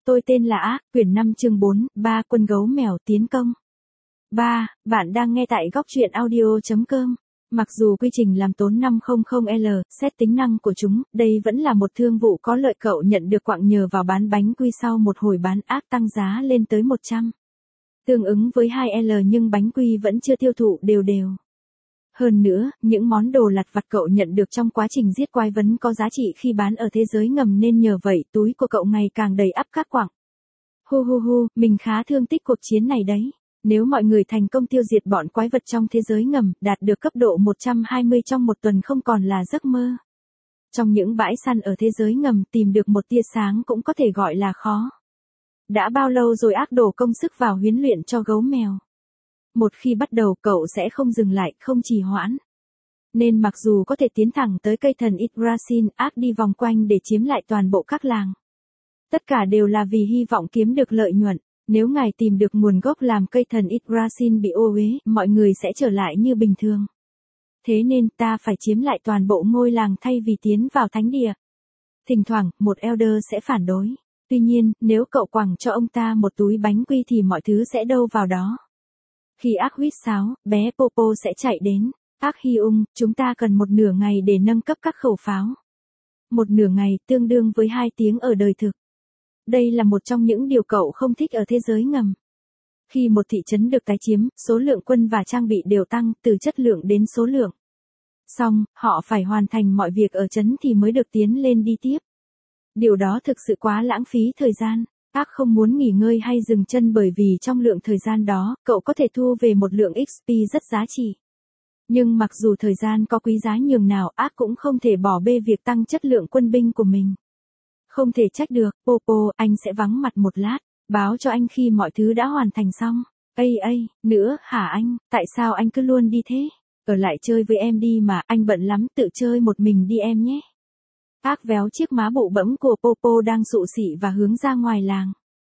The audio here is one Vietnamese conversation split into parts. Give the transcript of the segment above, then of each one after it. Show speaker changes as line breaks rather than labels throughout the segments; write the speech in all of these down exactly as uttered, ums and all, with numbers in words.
Tôi tên là Ác, quyển năm chương bốn, ba quân gấu mèo tiến công. ba. Bạn đang nghe tại góc truyện audio chấm com. Mặc dù quy trình làm tốn năm trăm L, xét tính năng của chúng, đây vẫn là một thương vụ có lợi. Cậu nhận được quặng nhờ vào bán bánh quy sau một hồi bán Ác tăng giá lên tới một trăm. Tương ứng với hai L nhưng bánh quy vẫn chưa tiêu thụ đều đều. Hơn nữa, những món đồ lặt vặt cậu nhận được trong quá trình giết quái vẫn có giá trị khi bán ở thế giới ngầm nên nhờ vậy túi của cậu ngày càng đầy ắp các quặng. Hu hu hu, mình khá thương tích cuộc chiến này đấy. Nếu mọi người thành công tiêu diệt bọn quái vật trong thế giới ngầm, đạt được cấp độ một trăm hai mươi trong một tuần không còn là giấc mơ. Trong những bãi săn ở thế giới ngầm tìm được một tia sáng cũng có thể gọi là khó. Đã bao lâu rồi Ác đổ công sức vào huấn luyện cho gấu mèo? Một khi bắt đầu cậu sẽ không dừng lại, không trì hoãn. Nên mặc dù có thể tiến thẳng tới cây thần Yggdrasil, Ác đi vòng quanh để chiếm lại toàn bộ các làng. Tất cả đều là vì hy vọng kiếm được lợi nhuận. Nếu ngài tìm được nguồn gốc làm cây thần Yggdrasil bị ô uế, mọi người sẽ trở lại như bình thường. Thế nên ta phải chiếm lại toàn bộ ngôi làng thay vì tiến vào thánh địa. Thỉnh thoảng, một Elder sẽ phản đối. Tuy nhiên, nếu cậu quẳng cho ông ta một túi bánh quy thì mọi thứ sẽ đâu vào đó. Khi Ác huýt sáo, bé Popo sẽ chạy đến. Ác Hy ung, chúng ta cần một nửa ngày để nâng cấp các khẩu pháo. Một nửa ngày tương đương với hai tiếng ở đời thực. Đây là một trong những điều cậu không thích ở thế giới ngầm. Khi một thị trấn được tái chiếm, số lượng quân và trang bị đều tăng từ chất lượng đến số lượng. Xong, họ phải hoàn thành mọi việc ở trấn thì mới được tiến lên đi tiếp. Điều đó thực sự quá lãng phí thời gian. Ác không muốn nghỉ ngơi hay dừng chân bởi vì trong lượng thời gian đó, cậu có thể thu về một lượng ích pê rất giá trị. Nhưng mặc dù thời gian có quý giá nhường nào, Ác cũng không thể bỏ bê việc tăng chất lượng quân binh của mình. Không thể trách được, Popo, anh sẽ vắng mặt một lát, báo cho anh khi mọi thứ đã hoàn thành xong. Ây ây, nữa, hả anh, tại sao anh cứ luôn đi thế? Ở lại chơi với em đi mà, anh bận lắm, tự chơi một mình đi em nhé. Ác véo chiếc má bụ bẫm của Popo đang sụ xị và hướng ra ngoài làng.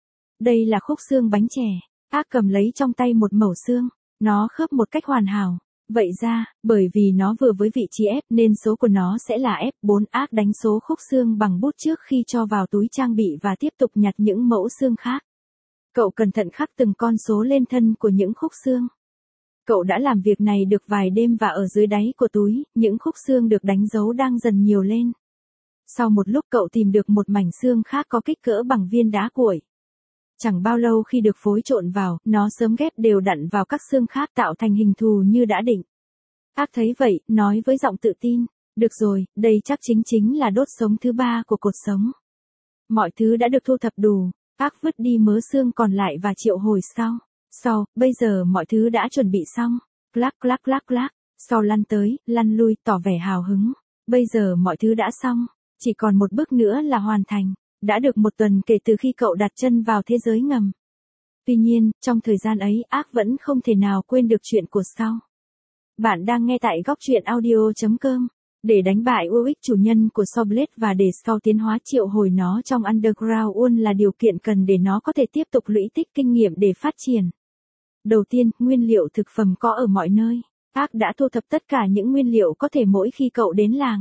Đây là khúc xương bánh chè. Ác cầm lấy trong tay một mẩu xương. Nó khớp một cách hoàn hảo. Vậy ra, bởi vì nó vừa với vị trí F nên số của nó sẽ là F bốn. Ác đánh số khúc xương bằng bút trước khi cho vào túi trang bị và tiếp tục nhặt những mẫu xương khác. Cậu cẩn thận khắc từng con số lên thân của những khúc xương. Cậu đã làm việc này được vài đêm và ở dưới đáy của túi, những khúc xương được đánh dấu đang dần nhiều lên. Sau một lúc cậu tìm được một mảnh xương khác có kích cỡ bằng viên đá cuội. Chẳng bao lâu khi được phối trộn vào, nó sớm ghép đều đặn vào các xương khác tạo thành hình thù như đã định. Ác thấy vậy, nói với giọng tự tin, được rồi, đây chắc chính chính là đốt sống thứ ba của cột sống. Mọi thứ đã được thu thập đủ, Ác vứt đi mớ xương còn lại và triệu hồi sau. Sau, bây giờ mọi thứ đã chuẩn bị xong. Clac clac clac clac, sau lăn tới, lăn lui tỏ vẻ hào hứng. Bây giờ mọi thứ đã xong. Chỉ còn một bước nữa là hoàn thành. Đã được một tuần kể từ khi cậu đặt chân vào thế giới ngầm. Tuy nhiên, trong thời gian ấy, Ác vẫn không thể nào quên được chuyện của Saul. Bạn đang nghe tại góc truyện audio chấm com. Để đánh bại Uruk chủ nhân của Saulblade và để Saul tiến hóa triệu hồi nó trong Underground World là điều kiện cần để nó có thể tiếp tục lũy tích kinh nghiệm để phát triển. Đầu tiên, nguyên liệu thực phẩm có ở mọi nơi. Ác đã thu thập tất cả những nguyên liệu có thể mỗi khi cậu đến làng.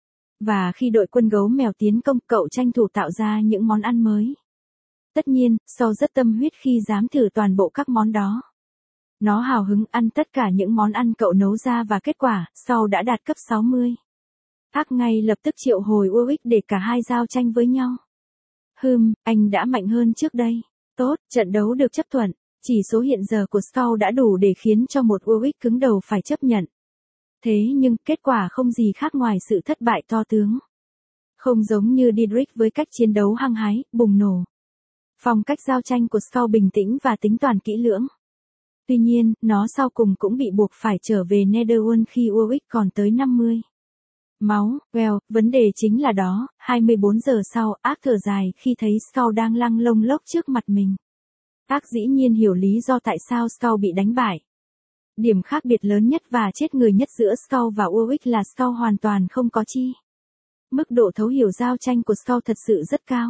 Và khi đội quân gấu mèo tiến công, cậu tranh thủ tạo ra những món ăn mới. Tất nhiên, Saul rất tâm huyết khi dám thử toàn bộ các món đó. Nó hào hứng ăn tất cả những món ăn cậu nấu ra và kết quả, Saul đã đạt cấp sáu mươi. Ác ngay lập tức triệu hồi Uruk để cả hai giao tranh với nhau. Hừm, anh đã mạnh hơn trước đây. Tốt, trận đấu được chấp thuận. Chỉ số hiện giờ của Saul đã đủ để khiến cho một Uruk cứng đầu phải chấp nhận. Thế nhưng, kết quả không gì khác ngoài sự thất bại to tướng. Không giống như Didrik với cách chiến đấu hăng hái, bùng nổ. Phong cách giao tranh của Saul bình tĩnh và tính toán kỹ lưỡng. Tuy nhiên, nó sau cùng cũng bị buộc phải trở về Netherworld khi Uruk còn tới năm mươi. Máu, well, vấn đề chính là đó, hai mươi bốn giờ sau, Ác thở dài khi thấy Saul đang lăng lông lốc trước mặt mình. Ác dĩ nhiên hiểu lý do tại sao Saul bị đánh bại. Điểm khác biệt lớn nhất và chết người nhất giữa Saul và Uruk là Saul hoàn toàn không có chi. Mức độ thấu hiểu giao tranh của Saul thật sự rất cao.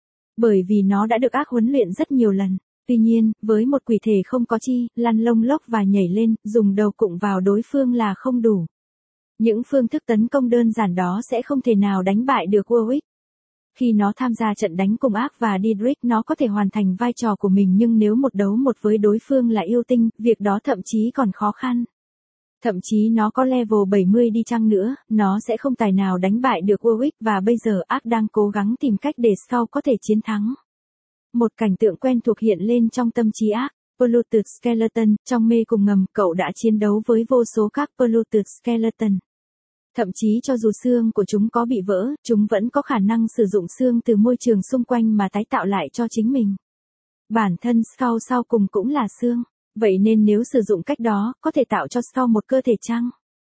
Bởi vì nó đã được Ác huấn luyện rất nhiều lần. Tuy nhiên, với một quỷ thể không có chi, lăn lông lốc và nhảy lên, dùng đầu cụng vào đối phương là không đủ. Những phương thức tấn công đơn giản đó sẽ không thể nào đánh bại được Uruk. Khi nó tham gia trận đánh cùng ác và Didrik nó có thể hoàn thành vai trò của mình, nhưng nếu một đấu một với đối phương là yêu tinh, việc đó thậm chí còn khó khăn. Thậm chí nó có level bảy mươi đi chăng nữa, nó sẽ không tài nào đánh bại được Warwick, và bây giờ ác đang cố gắng tìm cách để Skull có thể chiến thắng. Một cảnh tượng quen thuộc hiện lên trong tâm trí ác. Polluted Skeleton, trong mê cùng ngầm, cậu đã chiến đấu với vô số các Polluted Skeleton. Thậm chí cho dù xương của chúng có bị vỡ, chúng vẫn có khả năng sử dụng xương từ môi trường xung quanh mà tái tạo lại cho chính mình. Bản thân Skull sau cùng cũng là xương, vậy nên nếu sử dụng cách đó, có thể tạo cho Skull một cơ thể chăng?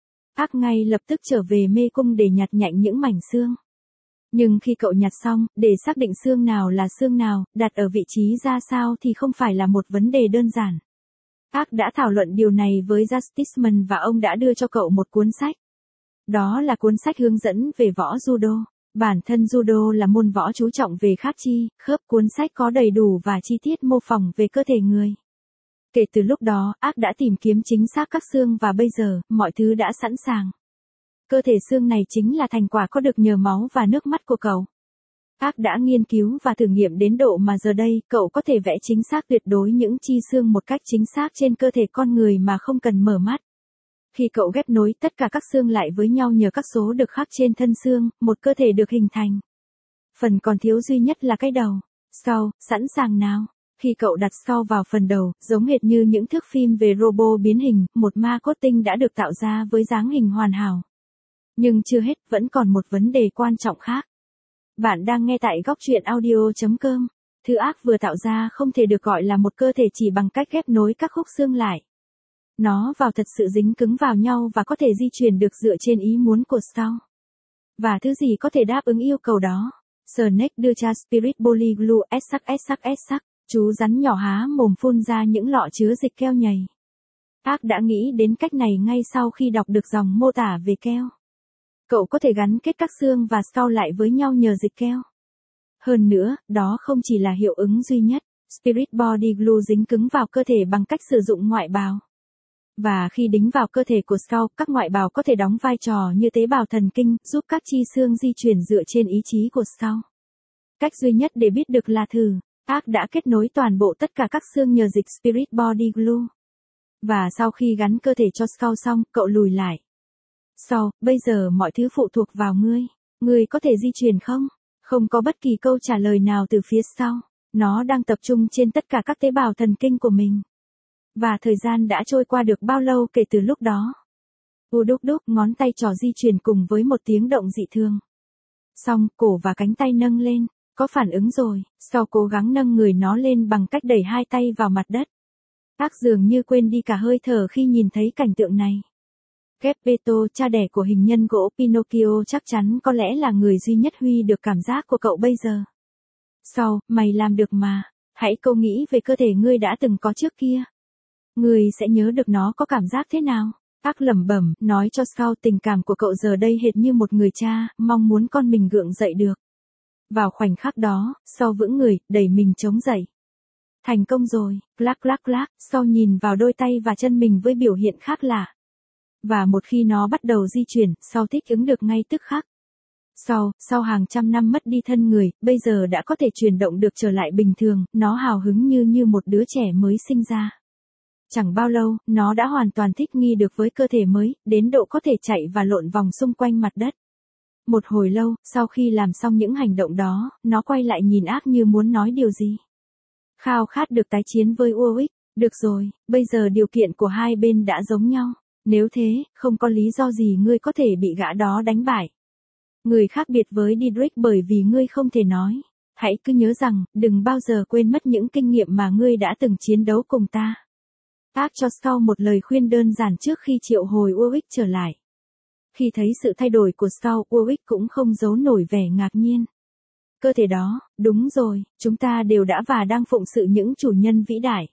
Ác ngay lập tức trở về mê cung để nhặt nhạnh những mảnh xương. Nhưng khi cậu nhặt xong, để xác định xương nào là xương nào, đặt ở vị trí ra sao thì không phải là một vấn đề đơn giản. Ác đã thảo luận điều này với Justiceman và ông đã đưa cho cậu một cuốn sách. Đó là cuốn sách hướng dẫn về võ judo. Bản thân judo là môn võ chú trọng về khớp chi, khớp. Cuốn sách có đầy đủ và chi tiết mô phỏng về cơ thể người. Kể từ lúc đó, ác đã tìm kiếm chính xác các xương và bây giờ, mọi thứ đã sẵn sàng. Cơ thể xương này chính là thành quả có được nhờ máu và nước mắt của cậu. Ác đã nghiên cứu và thử nghiệm đến độ mà giờ đây, cậu có thể vẽ chính xác tuyệt đối những chi xương một cách chính xác trên cơ thể con người mà không cần mở mắt. Khi cậu ghép nối tất cả các xương lại với nhau nhờ các số được khắc trên thân xương, một cơ thể được hình thành. Phần còn thiếu duy nhất là cái đầu. Skull, sẵn sàng nào? Khi cậu đặt Skull vào phần đầu, giống hệt như những thước phim về robot biến hình, một ma cốt tinh đã được tạo ra với dáng hình hoàn hảo. Nhưng chưa hết, vẫn còn một vấn đề quan trọng khác. Bạn đang nghe tại góc truyện audio chấm com. Thứ ác vừa tạo ra không thể được gọi là một cơ thể chỉ bằng cách ghép nối các khúc xương lại. Nó vào thật sự dính cứng vào nhau và có thể di chuyển được dựa trên ý muốn của Skull. Và thứ gì có thể đáp ứng yêu cầu đó? Snake đưa cha Spirit Boli Glue ét sắc ét sắc ét sắc. Chú rắn nhỏ há mồm phun ra những lọ chứa dịch keo nhầy. Ác đã nghĩ đến cách này ngay sau khi đọc được dòng mô tả về keo. Cậu có thể gắn kết các xương và Skull lại với nhau nhờ dịch keo. Hơn nữa, đó không chỉ là hiệu ứng duy nhất. Spirit Body Glue dính cứng vào cơ thể bằng cách sử dụng ngoại bào. Và khi đính vào cơ thể của Skull, các ngoại bào có thể đóng vai trò như tế bào thần kinh, giúp các chi xương di chuyển dựa trên ý chí của Skull. Cách duy nhất để biết được là thử. Ác đã kết nối toàn bộ tất cả các xương nhờ dịch Spirit Body Glue. Và sau khi gắn cơ thể cho Skull xong, cậu lùi lại. Sau, bây giờ mọi thứ phụ thuộc vào ngươi. Ngươi có thể di chuyển không? Không có bất kỳ câu trả lời nào từ phía sau. Nó đang tập trung trên tất cả các tế bào thần kinh của mình. Và thời gian đã trôi qua được bao lâu kể từ lúc đó? U đúc đúc, ngón tay trỏ di chuyển cùng với một tiếng động dị thường. Xong, cổ và cánh tay nâng lên. Có phản ứng rồi, sau cố gắng nâng người nó lên bằng cách đẩy hai tay vào mặt đất. Ác dường như quên đi cả hơi thở khi nhìn thấy cảnh tượng này. Geppetto, cha đẻ của hình nhân gỗ Pinocchio chắc chắn có lẽ là người duy nhất huy được cảm giác của cậu bây giờ. Sau, mày làm được mà, hãy câu nghĩ về cơ thể ngươi đã từng có trước kia. Ngươi sẽ nhớ được nó có cảm giác thế nào. Ác lẩm bẩm, nói cho Skull tình cảm của cậu giờ đây hệt như một người cha, mong muốn con mình gượng dậy được. Vào khoảnh khắc đó, Skull vững người, đẩy mình chống dậy. Thành công rồi, clack clack clack, Skull nhìn vào đôi tay và chân mình với biểu hiện khác lạ. Và một khi nó bắt đầu di chuyển, Skull thích ứng được ngay tức khắc. Sau, sau hàng trăm năm mất đi thân người, bây giờ đã có thể chuyển động được trở lại bình thường, nó hào hứng như như một đứa trẻ mới sinh ra. Chẳng bao lâu, nó đã hoàn toàn thích nghi được với cơ thể mới, đến độ có thể chạy và lộn vòng xung quanh mặt đất. Một hồi lâu, sau khi làm xong những hành động đó, nó quay lại nhìn Ác như muốn nói điều gì. Khao khát được tái chiến với Warwick. Được rồi, bây giờ điều kiện của hai bên đã giống nhau. Nếu thế, không có lý do gì ngươi có thể bị gã đó đánh bại. Người khác biệt với Didrik bởi vì ngươi không thể nói. Hãy cứ nhớ rằng, đừng bao giờ quên mất những kinh nghiệm mà ngươi đã từng chiến đấu cùng ta. Ác cho Skull một lời khuyên đơn giản trước khi triệu hồi Warwick trở lại. Khi thấy sự thay đổi của Skull, Warwick cũng không giấu nổi vẻ ngạc nhiên. Cơ thể đó, đúng rồi, chúng ta đều đã và đang phụng sự những chủ nhân vĩ đại.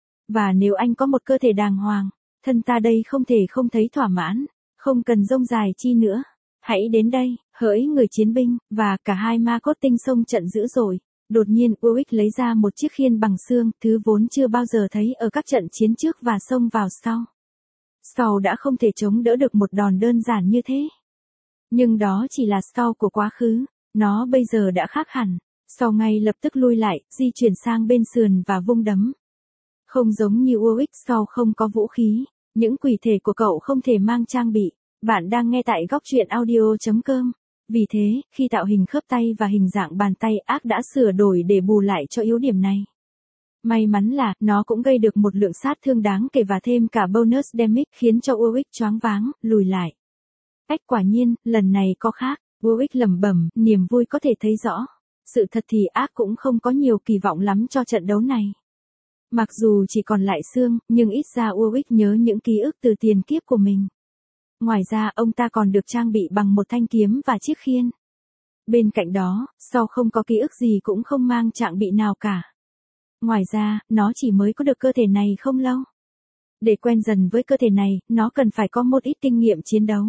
Và nếu anh có một cơ thể đàng hoàng, thân ta đây không thể không thấy thỏa mãn, không cần rông dài chi nữa. Hãy đến đây, hỡi người chiến binh, và cả hai ma cốt tinh xông trận dữ dội. Đột nhiên Warwick lấy ra một chiếc khiên bằng xương, thứ vốn chưa bao giờ thấy ở các trận chiến trước và xông vào sau. Skull đã không thể chống đỡ được một đòn đơn giản như thế. Nhưng đó chỉ là Skull của quá khứ. Nó bây giờ đã khác hẳn. Sau ngay lập tức lui lại, di chuyển sang bên sườn và vung đấm. Không giống như Warwick sau không có vũ khí. Những quỷ thể của cậu không thể mang trang bị. Bạn đang nghe tại góc truyện audio.com. Vì thế, khi tạo hình khớp tay và hình dạng bàn tay, ác đã sửa đổi để bù lại cho yếu điểm này. May mắn là, nó cũng gây được một lượng sát thương đáng kể và thêm cả bonus damage khiến cho Warwick choáng váng, lùi lại. Ách quả nhiên, lần này có khác. Warwick lẩm bẩm, niềm vui có thể thấy rõ. Sự thật thì ác cũng không có nhiều kỳ vọng lắm cho trận đấu này. Mặc dù chỉ còn lại xương, nhưng ít ra Warwick nhớ những ký ức từ tiền kiếp của mình. Ngoài ra, ông ta còn được trang bị bằng một thanh kiếm và chiếc khiên. Bên cạnh đó, sau không có ký ức gì cũng không mang trang bị nào cả. Ngoài ra, nó chỉ mới có được cơ thể này không lâu. Để quen dần với cơ thể này, nó cần phải có một ít kinh nghiệm chiến đấu.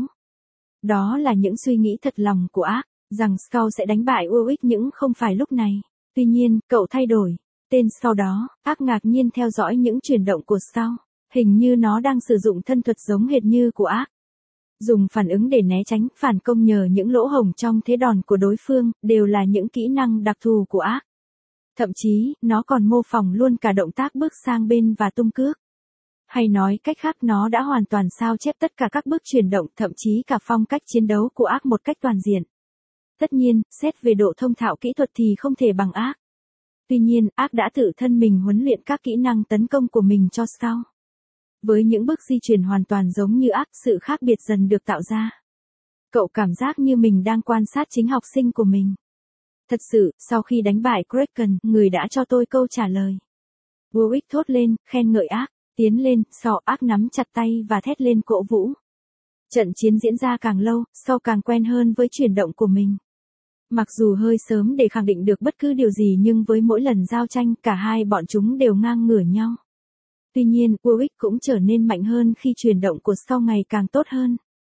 Đó là những suy nghĩ thật lòng của ác, rằng Skull sẽ đánh bại Warwick nhưng không phải lúc này. Tuy nhiên, cậu thay đổi. Tên sau đó, ác ngạc nhiên theo dõi những chuyển động của Skull. Hình như nó đang sử dụng thân thuật giống hệt như của ác. Dùng phản ứng để né tránh, phản công nhờ những lỗ hổng trong thế đòn của đối phương, đều là những kỹ năng đặc thù của ác. Thậm chí, nó còn mô phỏng luôn cả động tác bước sang bên và tung cước. Hay nói cách khác, nó đã hoàn toàn sao chép tất cả các bước chuyển động, thậm chí cả phong cách chiến đấu của ác một cách toàn diện. Tất nhiên, xét về độ thông thạo kỹ thuật thì không thể bằng ác. Tuy nhiên, ác đã tự thân mình huấn luyện các kỹ năng tấn công của mình cho Skull. Với những bước di chuyển hoàn toàn giống như ác, sự khác biệt dần được tạo ra. Cậu cảm giác như mình đang quan sát chính học sinh của mình. Thật sự, sau khi đánh bại Kraken, người đã cho tôi câu trả lời. Warwick thốt lên, khen ngợi ác, tiến lên, sau ác nắm chặt tay và thét lên cổ vũ. Trận chiến diễn ra càng lâu, sau càng quen hơn với chuyển động của mình. Mặc dù hơi sớm để khẳng định được bất cứ điều gì nhưng với mỗi lần giao tranh, cả hai bọn chúng đều ngang ngửa nhau. Tuy nhiên, Warwick cũng trở nên mạnh hơn khi chuyển động của Skull ngày càng tốt hơn.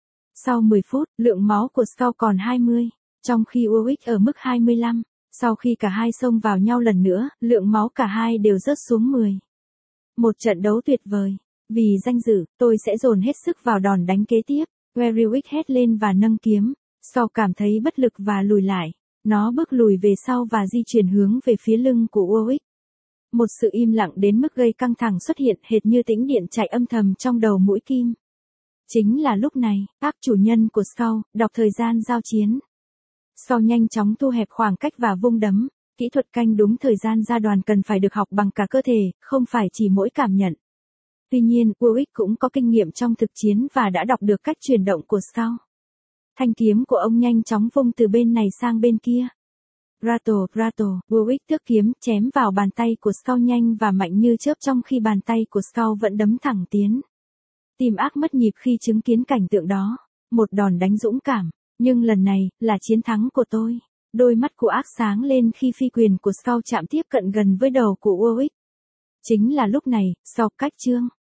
Sau mười phút, lượng máu của Skull còn hai mươi, trong khi Warwick ở mức hai mươi lăm. Sau khi cả hai xông vào nhau lần nữa, lượng máu cả hai đều rớt xuống mười. Một trận đấu tuyệt vời. Vì danh dự, tôi sẽ dồn hết sức vào đòn đánh kế tiếp. Warwick hét lên và nâng kiếm. Skull cảm thấy bất lực và lùi lại. Nó bước lùi về sau và di chuyển hướng về phía lưng của Warwick. Một sự im lặng đến mức gây căng thẳng xuất hiện hệt như tĩnh điện chạy âm thầm trong đầu mũi kim. Chính là lúc này, ác chủ nhân của Skull, đọc thời gian giao chiến. Skull nhanh chóng thu hẹp khoảng cách và vung đấm. Kỹ thuật canh đúng thời gian ra đòn cần phải được học bằng cả cơ thể, không phải chỉ mỗi cảm nhận. Tuy nhiên, Warwick cũng có kinh nghiệm trong thực chiến và đã đọc được cách chuyển động của Skull. Thanh kiếm của ông nhanh chóng vung từ bên này sang bên kia. Rattle, rattle, Warwick tước kiếm, chém vào bàn tay của Skull nhanh và mạnh như chớp trong khi bàn tay của Skull vẫn đấm thẳng tiến. Tim ác mất nhịp khi chứng kiến cảnh tượng đó. Một đòn đánh dũng cảm, nhưng lần này, là chiến thắng của tôi. Đôi mắt của ác sáng lên khi phi quyền của Skull chạm tiếp cận gần với đầu của Warwick. Chính là lúc này, sau cách chương.